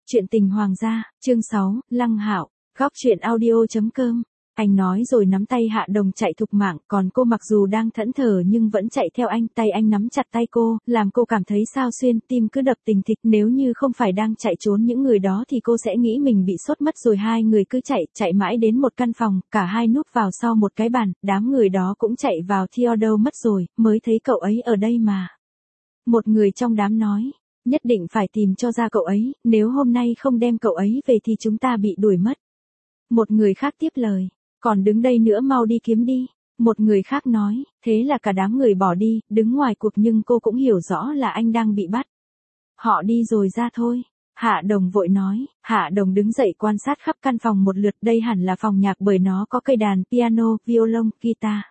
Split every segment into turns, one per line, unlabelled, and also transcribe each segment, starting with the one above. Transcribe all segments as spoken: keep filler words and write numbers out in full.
Chuyện tình hoàng gia, chương sáu, Lăng Hạo, góc truyện audio.com. Anh nói rồi nắm tay Hạ Đồng chạy thục mạng, còn cô mặc dù đang thẫn thờ nhưng vẫn chạy theo anh, tay anh nắm chặt tay cô, làm cô cảm thấy xao xuyên, tim cứ đập tình thịch, nếu như không phải đang chạy trốn những người đó thì cô sẽ nghĩ mình bị sốt mất rồi. Hai người cứ chạy, chạy mãi đến một căn phòng, cả hai núp vào sau một cái bàn, đám người đó cũng chạy vào Theodore mất rồi, mới thấy cậu ấy ở đây mà. Một người trong đám nói, nhất định phải tìm cho ra cậu ấy, nếu hôm nay không đem cậu ấy về thì chúng ta bị đuổi mất. Một người khác tiếp lời, còn đứng đây nữa mau đi kiếm đi. Một người khác nói, thế là cả đám người bỏ đi, đứng ngoài cuộc nhưng cô cũng hiểu rõ là anh đang bị bắt. Họ đi rồi ra thôi. Hạ Đồng vội nói, Hạ Đồng đứng dậy quan sát khắp căn phòng một lượt, đây hẳn là phòng nhạc bởi nó có cây đàn, piano, violon, guitar.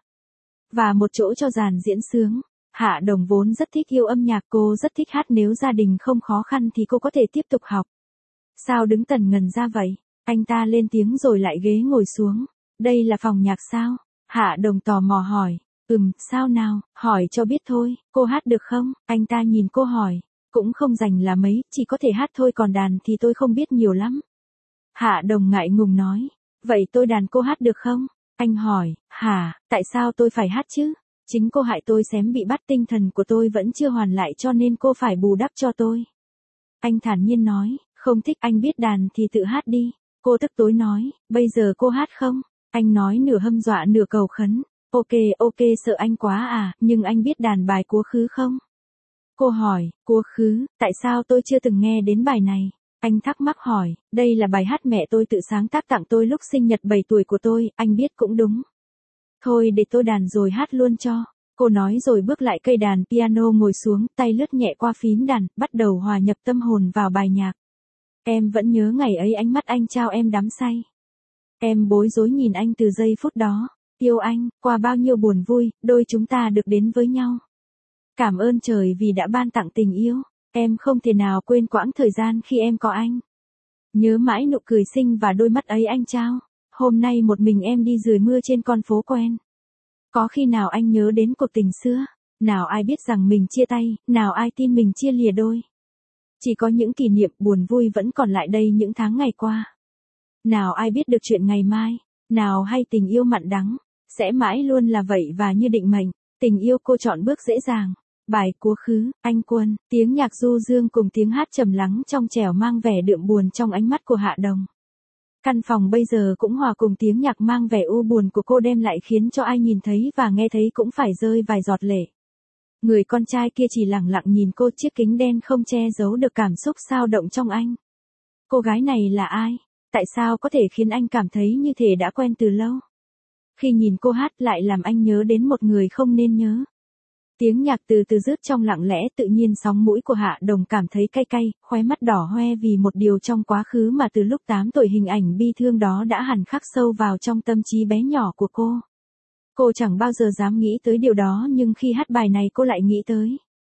Và một chỗ cho dàn diễn sướng. Hạ Đồng vốn rất thích yêu âm nhạc, cô rất thích hát, nếu gia đình không khó khăn thì cô có thể tiếp tục học. Sao đứng tần ngần ra vậy? Anh ta lên tiếng rồi lại ghế ngồi xuống. Đây là phòng nhạc sao? Hạ Đồng tò mò hỏi. Ừm, sao nào, hỏi cho biết thôi, cô hát được không? Anh ta nhìn cô hỏi. Cũng không rành là mấy, chỉ có thể hát thôi, còn đàn thì tôi không biết nhiều lắm. Hạ Đồng ngại ngùng nói. Vậy tôi đàn cô hát được không? Anh hỏi, hả, tại sao tôi phải hát chứ? Chính cô hại tôi xém bị bắt, tinh thần của tôi vẫn chưa hoàn lại cho nên cô phải bù đắp cho tôi. Anh thản nhiên nói, không thích anh biết đàn thì tự hát đi. Cô tức tối nói, bây giờ cô hát không? Anh nói nửa hâm dọa nửa cầu khấn, ok ok sợ anh quá à, nhưng anh biết đàn bài Quá Khứ không? Cô hỏi, Quá Khứ, tại sao tôi chưa từng nghe đến bài này? Anh thắc mắc hỏi, đây là bài hát mẹ tôi tự sáng tác tặng tôi lúc sinh nhật bảy tuổi của tôi, anh biết cũng đúng. Thôi để tôi đàn rồi hát luôn cho. Cô nói rồi bước lại cây đàn piano ngồi xuống, tay lướt nhẹ qua phím đàn, bắt đầu hòa nhập tâm hồn vào bài nhạc. Em vẫn nhớ ngày ấy ánh mắt anh trao em đắm say. Em bối rối nhìn anh từ giây phút đó. Yêu anh, qua bao nhiêu buồn vui, đôi chúng ta được đến với nhau. Cảm ơn trời vì đã ban tặng tình yêu. Em không thể nào quên quãng thời gian khi em có anh. Nhớ mãi nụ cười xinh và đôi mắt ấy anh trao. Hôm nay một mình em đi rười mưa trên con phố quen. Có khi nào anh nhớ đến cuộc tình xưa? Nào ai biết rằng mình chia tay, nào ai tin mình chia lìa đôi. Chỉ có những kỷ niệm buồn vui vẫn còn lại đây những tháng ngày qua. Nào ai biết được chuyện ngày mai, nào hay tình yêu mặn đắng, sẽ mãi luôn là vậy và như định mệnh, tình yêu cô chọn bước dễ dàng. Bài Quá Khứ, Anh Quân, tiếng nhạc du dương cùng tiếng hát trầm lắng trong trẻo mang vẻ đượm buồn trong ánh mắt của Hạ Đồng. Căn phòng bây giờ cũng hòa cùng tiếng nhạc mang vẻ u buồn của cô, đem lại khiến cho ai nhìn thấy và nghe thấy cũng phải rơi vài giọt lệ. Người con trai kia chỉ lặng lặng nhìn cô, chiếc kính đen không che giấu được cảm xúc xao động trong anh. Cô gái này là ai? Tại sao có thể khiến anh cảm thấy như thể đã quen từ lâu? Khi nhìn cô hát lại làm anh nhớ đến một người không nên nhớ. Tiếng nhạc từ từ rớt trong lặng lẽ, tự nhiên sóng mũi của Hạ Đồng cảm thấy cay cay, khóe mắt đỏ hoe vì một điều trong quá khứ mà từ lúc tám tuổi hình ảnh bi thương đó đã hằn khắc sâu vào trong tâm trí bé nhỏ của cô. Cô chẳng bao giờ dám nghĩ tới điều đó nhưng khi hát bài này cô lại nghĩ tới.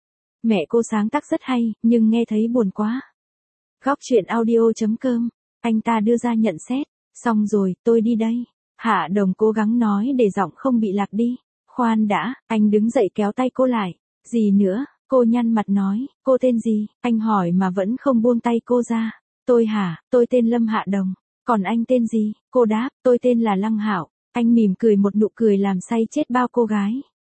Mẹ cô sáng tác rất hay, nhưng nghe thấy buồn quá. Góc truyện audio.com, anh ta đưa ra nhận xét, xong rồi, tôi đi đây. Hạ Đồng cố gắng nói để giọng không bị lạc đi. Khoan đã, anh đứng dậy kéo tay cô lại. Gì nữa? Cô nhăn mặt nói, cô tên gì? Anh hỏi mà vẫn không buông tay cô ra. Tôi hả? Tôi tên Lâm Hạ Đồng. Còn anh tên gì? Cô đáp, tôi tên là Lăng Hạo. Anh mỉm cười một nụ cười làm say chết bao cô gái.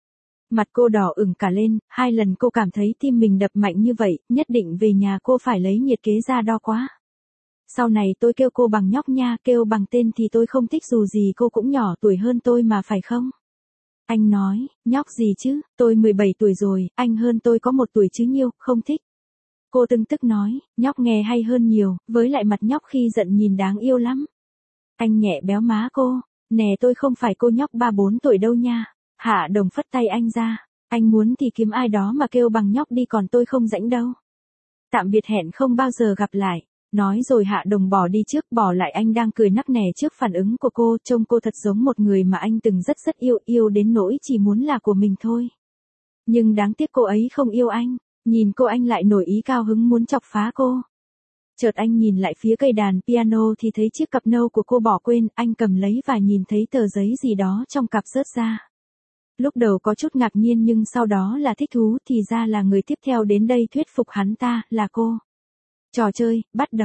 Mặt cô đỏ ửng cả lên, hai lần cô cảm thấy tim mình đập mạnh như vậy, nhất định về nhà cô phải lấy nhiệt kế ra đo quá. Sau này tôi kêu cô bằng nhóc nha, kêu bằng tên thì tôi không thích, dù gì cô cũng nhỏ tuổi hơn tôi mà phải không? Anh nói, nhóc gì chứ, tôi mười bảy tuổi rồi, anh hơn tôi có một tuổi chứ nhiêu, không thích. Cô tưng tức nói, nhóc nghe hay hơn nhiều, với lại mặt nhóc khi giận nhìn đáng yêu lắm. Anh nhẹ béo má cô, nè tôi không phải cô nhóc ba bốn tuổi đâu nha. Hạ Đồng phất tay anh ra, anh muốn thì kiếm ai đó mà kêu bằng nhóc đi, còn tôi không rảnh đâu. Tạm biệt, hẹn không bao giờ gặp lại. Nói rồi Hạ Đồng bỏ đi trước, bỏ lại anh đang cười nắc nẻ trước phản ứng của cô, trông cô thật giống một người mà anh từng rất rất yêu, yêu đến nỗi chỉ muốn là của mình thôi. Nhưng đáng tiếc cô ấy không yêu anh, nhìn cô anh lại nổi ý cao hứng muốn chọc phá cô. Chợt anh nhìn lại phía cây đàn piano thì thấy chiếc cặp nâu của cô bỏ quên, anh cầm lấy và nhìn thấy tờ giấy gì đó trong cặp rớt ra. Lúc đầu có chút ngạc nhiên nhưng sau đó là thích thú, thì ra là người tiếp theo đến đây thuyết phục hắn ta, là cô. Trò chơi, bắt đầu.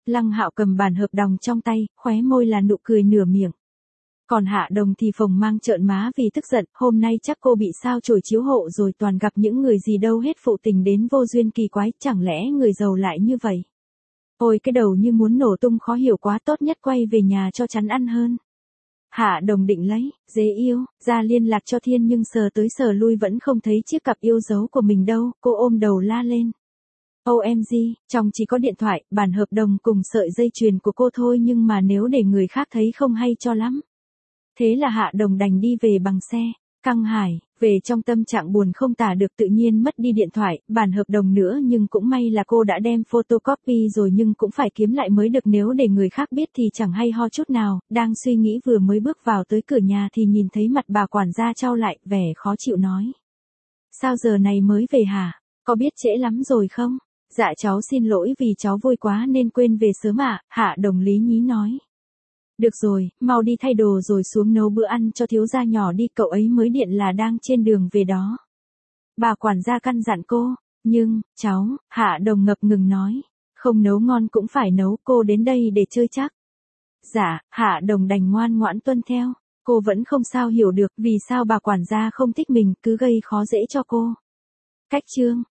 Lăng Hạo cầm bản hợp đồng trong tay, khóe môi là nụ cười nửa miệng. Còn Hạ Đồng thì phồng mang trợn má vì tức giận, hôm nay chắc cô bị sao chổi chiếu hộ rồi, toàn gặp những người gì đâu hết phụ tình đến vô duyên kỳ quái, chẳng lẽ người giàu lại như vậy. Ôi cái đầu như muốn nổ tung, khó hiểu quá, tốt nhất quay về nhà cho chắn ăn hơn. Hạ Đồng định lấy dế yêu ra liên lạc cho Thiên, nhưng sờ tới sờ lui vẫn không thấy chiếc cặp yêu dấu của mình đâu, cô ôm đầu la lên. ô em giê, trong chỉ có điện thoại, bản hợp đồng cùng sợi dây chuyền của cô thôi, nhưng mà nếu để người khác thấy không hay cho lắm. Thế là Hạ Đồng đành đi về bằng xe. Căng Hải, về trong tâm trạng buồn không tả được, tự nhiên mất đi điện thoại, bản hợp đồng nữa, nhưng cũng may là cô đã đem photocopy rồi, nhưng cũng phải kiếm lại mới được, nếu để người khác biết thì chẳng hay ho chút nào. Đang suy nghĩ vừa mới bước vào tới cửa nhà thì nhìn thấy mặt bà quản gia chau lại, vẻ khó chịu nói. Sao giờ này mới về hả? Có biết trễ lắm rồi không? Dạ cháu xin lỗi vì cháu vui quá nên quên về sớm ạ, Hạ Đồng lý nhí nói. Được rồi, mau đi thay đồ rồi xuống nấu bữa ăn cho thiếu gia nhỏ đi, cậu ấy mới điện là đang trên đường về đó. Bà quản gia căn dặn cô, nhưng, cháu, Hạ Đồng ngập ngừng nói, không nấu ngon cũng phải nấu, cô đến đây để chơi chắc. Dạ, Hạ Đồng đành ngoan ngoãn tuân theo, cô vẫn không sao hiểu được vì sao bà quản gia không thích mình, cứ gây khó dễ cho cô. Cách chương